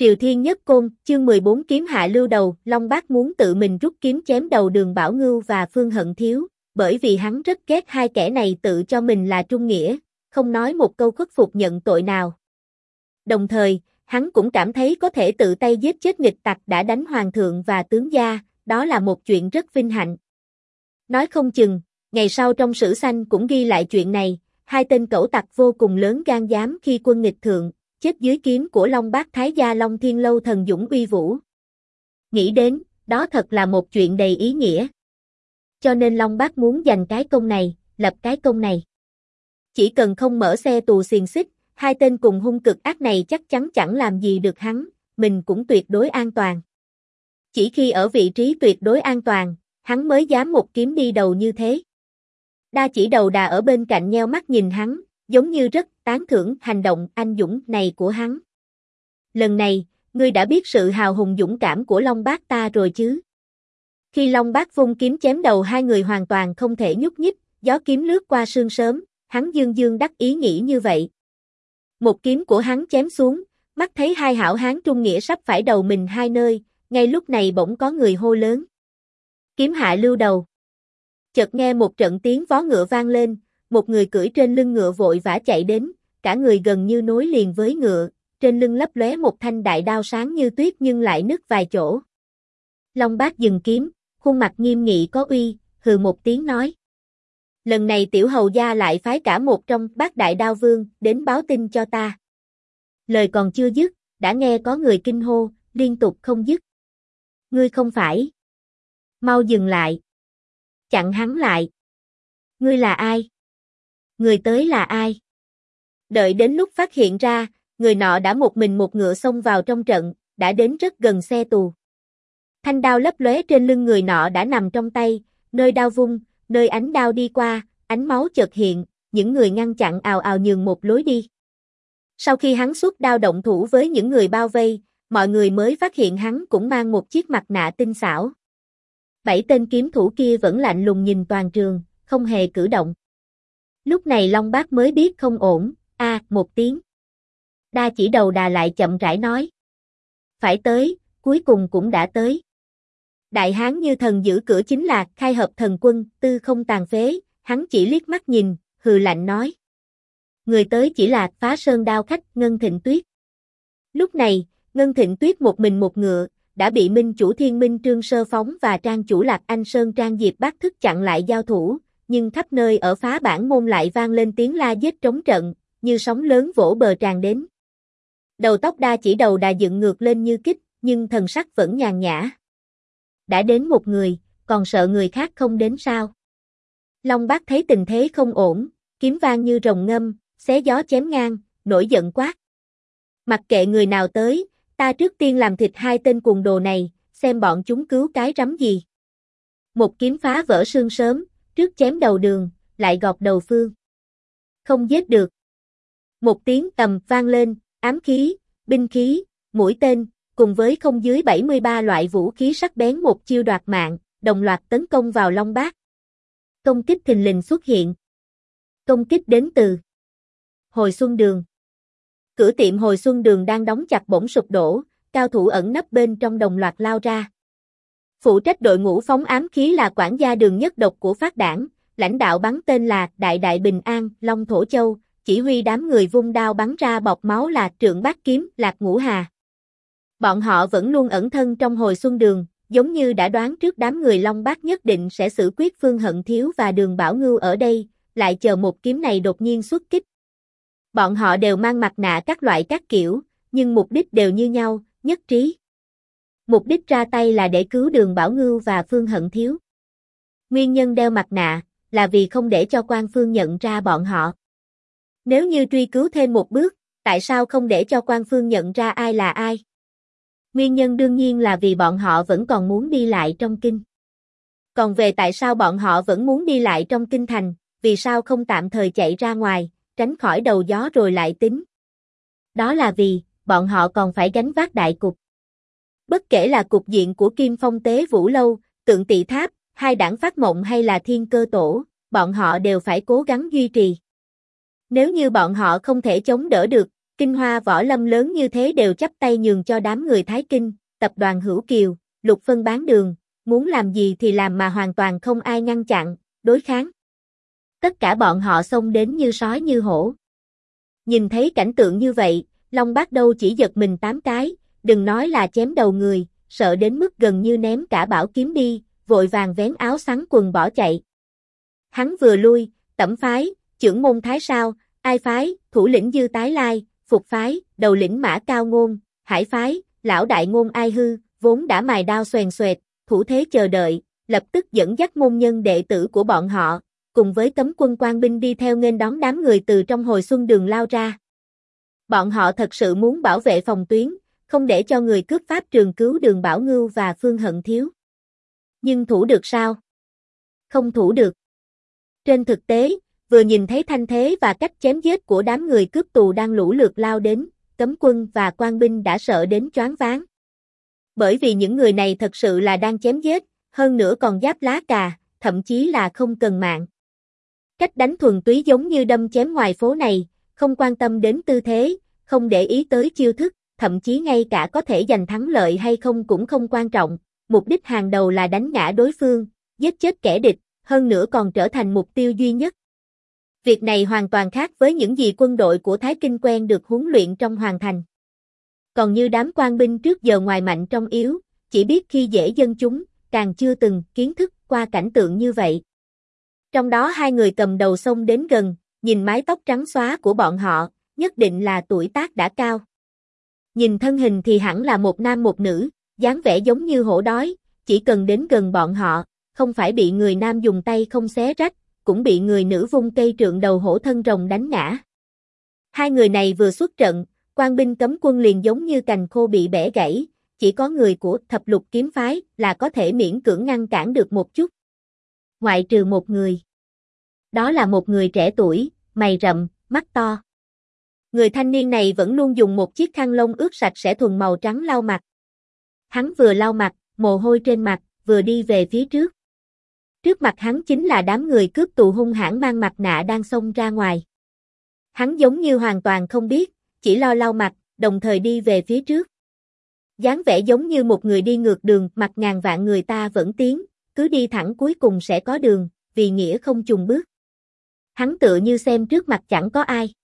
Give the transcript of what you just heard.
Triều Thiên Nhất Côn, chương 14 kiếm hạ lưu đầu, Long Bác muốn tự mình rút kiếm chém đầu Đường Bảo Ngưu và Phương Hận Thiếu, bởi vì hắn rất ghét hai kẻ này tự cho mình là trung nghĩa, không nói một câu khuất phục nhận tội nào. Đồng thời, hắn cũng cảm thấy có thể tự tay giết chết nghịch tặc đã đánh hoàng thượng và tướng gia, đó là một chuyện rất vinh hạnh. Nói không chừng, ngày sau trong sử sanh cũng ghi lại chuyện này, hai tên cẩu tặc vô cùng lớn gan dám khi quân nghịch thượng, chết dưới kiếm của Long Bác Thái gia Long Thiên Lâu thần dũng uy vũ. Nghĩ đến, đó thật là một chuyện đầy ý nghĩa. Cho nên Long Bác muốn giành cái công này, lập cái công này. Chỉ cần không mở xe tù xiềng xích, hai tên cùng hung cực ác này chắc chắn chẳng làm gì được hắn, mình cũng tuyệt đối an toàn. Chỉ khi ở vị trí tuyệt đối an toàn, hắn mới dám một kiếm đi đầu như thế. Đa Chỉ Đầu Đà ở bên cạnh nheo mắt nhìn hắn, giống như rất tán thưởng hành động anh dũng này của hắn. Lần này, ngươi đã biết sự hào hùng dũng cảm của Long Bác ta rồi chứ? Khi Long Bác vung kiếm chém đầu hai người hoàn toàn không thể nhúc nhích, gió kiếm lướt qua sương sớm, hắn dương dương đắc ý nghĩ như vậy. Một kiếm của hắn chém xuống, mắt thấy hai hảo hán trung nghĩa sắp phải đầu mình hai nơi, ngay lúc này bỗng có người hô lớn. Kiếm hạ lưu đầu. Chợt nghe một trận tiếng vó ngựa vang lên, một người cưỡi trên lưng ngựa vội vã chạy đến, cả người gần như nối liền với ngựa, trên lưng lấp lóe một thanh đại đao sáng như tuyết nhưng lại nứt vài chỗ. Long Bác dừng kiếm, khuôn mặt nghiêm nghị có uy, hừ một tiếng nói. Lần này tiểu hầu gia lại phái cả một trong Bát Đại Đao Vương đến báo tin cho ta. Lời còn chưa dứt, đã nghe có người kinh hô, liên tục không dứt. Ngươi không phải. Mau dừng lại. Chặn hắn lại. Ngươi là ai? Người tới là ai? Đợi đến lúc phát hiện ra, người nọ đã một mình một ngựa xông vào trong trận, đã đến rất gần xe tù. Thanh đao lấp lóe trên lưng người nọ đã nằm trong tay, nơi đao vung, nơi ánh đao đi qua, ánh máu chợt hiện, những người ngăn chặn ào ào nhường một lối đi. Sau khi hắn xuất đao động thủ với những người bao vây, mọi người mới phát hiện hắn cũng mang một chiếc mặt nạ tinh xảo. 7 tên kiếm thủ kia vẫn lạnh lùng nhìn toàn trường, không hề cử động. Lúc này Long Bác mới biết không ổn, một tiếng. Đa Chỉ Đầu Đà lại chậm rãi nói. Phải tới, cuối cùng cũng đã tới. Đại hán như thần giữ cửa chính là Khai Hợp Thần Quân, Tư Không Tàn Phế, hắn chỉ liếc mắt nhìn, hừ lạnh nói. Người tới chỉ là Phá Sơn Đao khách Ngân Thịnh Tuyết. Lúc này, Ngân Thịnh Tuyết một mình một ngựa, đã bị Minh chủ Thiên Minh Trương Sơ Phóng và Trang chủ Lạc Anh Sơn Trang Diệp Bác Thức chặn lại giao thủ, nhưng khắp nơi ở Phá Bản Môn lại vang lên tiếng la giết trống trận, như sóng lớn vỗ bờ tràn đến. Đầu tóc Đa Chỉ Đầu Đà dựng ngược lên như kích, nhưng thần sắc vẫn nhàn nhã. Đã đến một người, còn sợ người khác không đến sao? Long Bác thấy tình thế không ổn, kiếm vang như rồng ngâm, xé gió chém ngang, nổi giận quát. Mặc kệ người nào tới, ta trước tiên làm thịt hai tên cuồng đồ này, xem bọn chúng cứu cái rắm gì. Một kiếm phá vỡ sương sớm, trước chém đầu Đường, lại gọt đầu Phương. Không giết được. Một tiếng ầm vang lên, ám khí, binh khí, mũi tên, cùng với không dưới 73 loại vũ khí sắc bén một chiêu đoạt mạng, đồng loạt tấn công vào Long Bác. Công kích thình lình xuất hiện. Công kích đến từ Hồi Xuân Đường. Cửa tiệm Hồi Xuân Đường đang đóng chặt bỗng sụp đổ, cao thủ ẩn nấp bên trong đồng loạt lao ra. Phụ trách đội ngũ phóng ám khí là quản gia Đường Nhất Độc của Phát Đảng, lãnh đạo bắn tên là Đại Đại Bình An, Long Thổ Châu, chỉ huy đám người vung đao bắn ra bọt máu là Trượng Bát Kiếm, Lạc Ngũ Hà. Bọn họ vẫn luôn ẩn thân trong Hồi Xuân Đường, giống như đã đoán trước đám người Long Bác nhất định sẽ xử quyết Phương Hận Thiếu và Đường Bảo Ngưu ở đây, lại chờ một kiếm này đột nhiên xuất kích. Bọn họ đều mang mặt nạ các loại các kiểu, nhưng mục đích đều như nhau, nhất trí. Mục đích ra tay là để cứu Đường Bảo Ngưu và Phương Hận Thiếu. Nguyên nhân đeo mặt nạ là vì không để cho quan phương nhận ra bọn họ. Nếu như truy cứu thêm một bước, tại sao không để cho quan phương nhận ra ai là ai? Nguyên nhân đương nhiên là vì bọn họ vẫn còn muốn đi lại trong kinh. Còn về tại sao bọn họ vẫn muốn đi lại trong kinh thành, vì sao không tạm thời chạy ra ngoài, tránh khỏi đầu gió rồi lại tính? Đó là vì, bọn họ còn phải gánh vác đại cục. Bất kể là cục diện của Kim Phong Tế Vũ Lâu, Tượng Tỵ Tháp, Hai Đảng Phát Mộng hay là Thiên Cơ Tổ, bọn họ đều phải cố gắng duy trì. Nếu như bọn họ không thể chống đỡ được, Kinh Hoa võ lâm lớn như thế đều chắp tay nhường cho đám người Thái Kinh, tập đoàn Hữu Kiều, Lục Phân bán đường, muốn làm gì thì làm mà hoàn toàn không ai ngăn chặn, đối kháng. Tất cả bọn họ xông đến như sói như hổ. Nhìn thấy cảnh tượng như vậy, Long Bát đâu chỉ giật mình 8 cái, đừng nói là chém đầu người, sợ đến mức gần như ném cả bảo kiếm đi, vội vàng vén áo xắn quần bỏ chạy. Hắn vừa lui, Tẩm phái, Chưởng môn Thái Sao, Ai phái, thủ lĩnh Dư Tái Lai, Phục phái, đầu lĩnh Mã Cao Ngôn, Hải phái, lão đại ngôn Ai Hư, vốn đã mài đao xoèn xoẹt, thủ thế chờ đợi, lập tức dẫn dắt môn nhân đệ tử của bọn họ, cùng với cấm quân quan binh đi theo nghênh đón đám người từ trong hồi xuân đường lao ra. Bọn họ thật sự muốn bảo vệ phòng tuyến, không để cho người cướp pháp trường cứu Đường Bảo Ngưu và Phương Hận Thiếu. Nhưng thủ được sao? Không thủ được. Trên thực tế, vừa nhìn thấy thanh thế và cách chém giết của đám người cướp tù đang lũ lượt lao đến, cấm quân và quan binh đã sợ đến choáng váng. Bởi vì những người này thật sự là đang chém giết, hơn nữa còn giáp lá cà, thậm chí là không cần mạng. Cách đánh thuần túy giống như đâm chém ngoài phố này, không quan tâm đến tư thế, không để ý tới chiêu thức, thậm chí ngay cả có thể giành thắng lợi hay không cũng không quan trọng, mục đích hàng đầu là đánh ngã đối phương, giết chết kẻ địch, hơn nữa còn trở thành mục tiêu duy nhất. Việc này hoàn toàn khác với những gì quân đội của Thái Kinh quen được huấn luyện trong hoàng thành. Còn như đám quan binh trước giờ ngoài mạnh trong yếu, chỉ biết khi dễ dân chúng, càng chưa từng kiến thức qua cảnh tượng như vậy. Trong đó hai người cầm đầu xông đến gần, nhìn mái tóc trắng xóa của bọn họ, nhất định là tuổi tác đã cao. Nhìn thân hình thì hẳn là một nam một nữ, dáng vẻ giống như hổ đói, chỉ cần đến gần bọn họ, không phải bị người nam dùng tay không xé rách, cũng bị người nữ vung cây trượng đầu hổ thân rồng đánh ngã. Hai người này vừa xuất trận, quan binh cấm quân liền giống như cành khô bị bẻ gãy, chỉ có người của Thập Lục kiếm phái là có thể miễn cưỡng ngăn cản được một chút. Ngoại trừ một người. Đó là một người trẻ tuổi, mày rậm, mắt to. Người thanh niên này vẫn luôn dùng một chiếc khăn lông ướt sạch sẽ thuần màu trắng lau mặt. Hắn vừa lau mặt, mồ hôi trên mặt, vừa đi về phía trước. Trước mặt hắn chính là đám người cướp tù hung hãn mang mặt nạ đang xông ra ngoài. Hắn giống như hoàn toàn không biết, chỉ lo lau mặt, đồng thời đi về phía trước. Dáng vẻ giống như một người đi ngược đường, mặt ngàn vạn người ta vẫn tiến, cứ đi thẳng cuối cùng sẽ có đường, vì nghĩa không chùn bước. Hắn tựa như xem trước mặt chẳng có ai.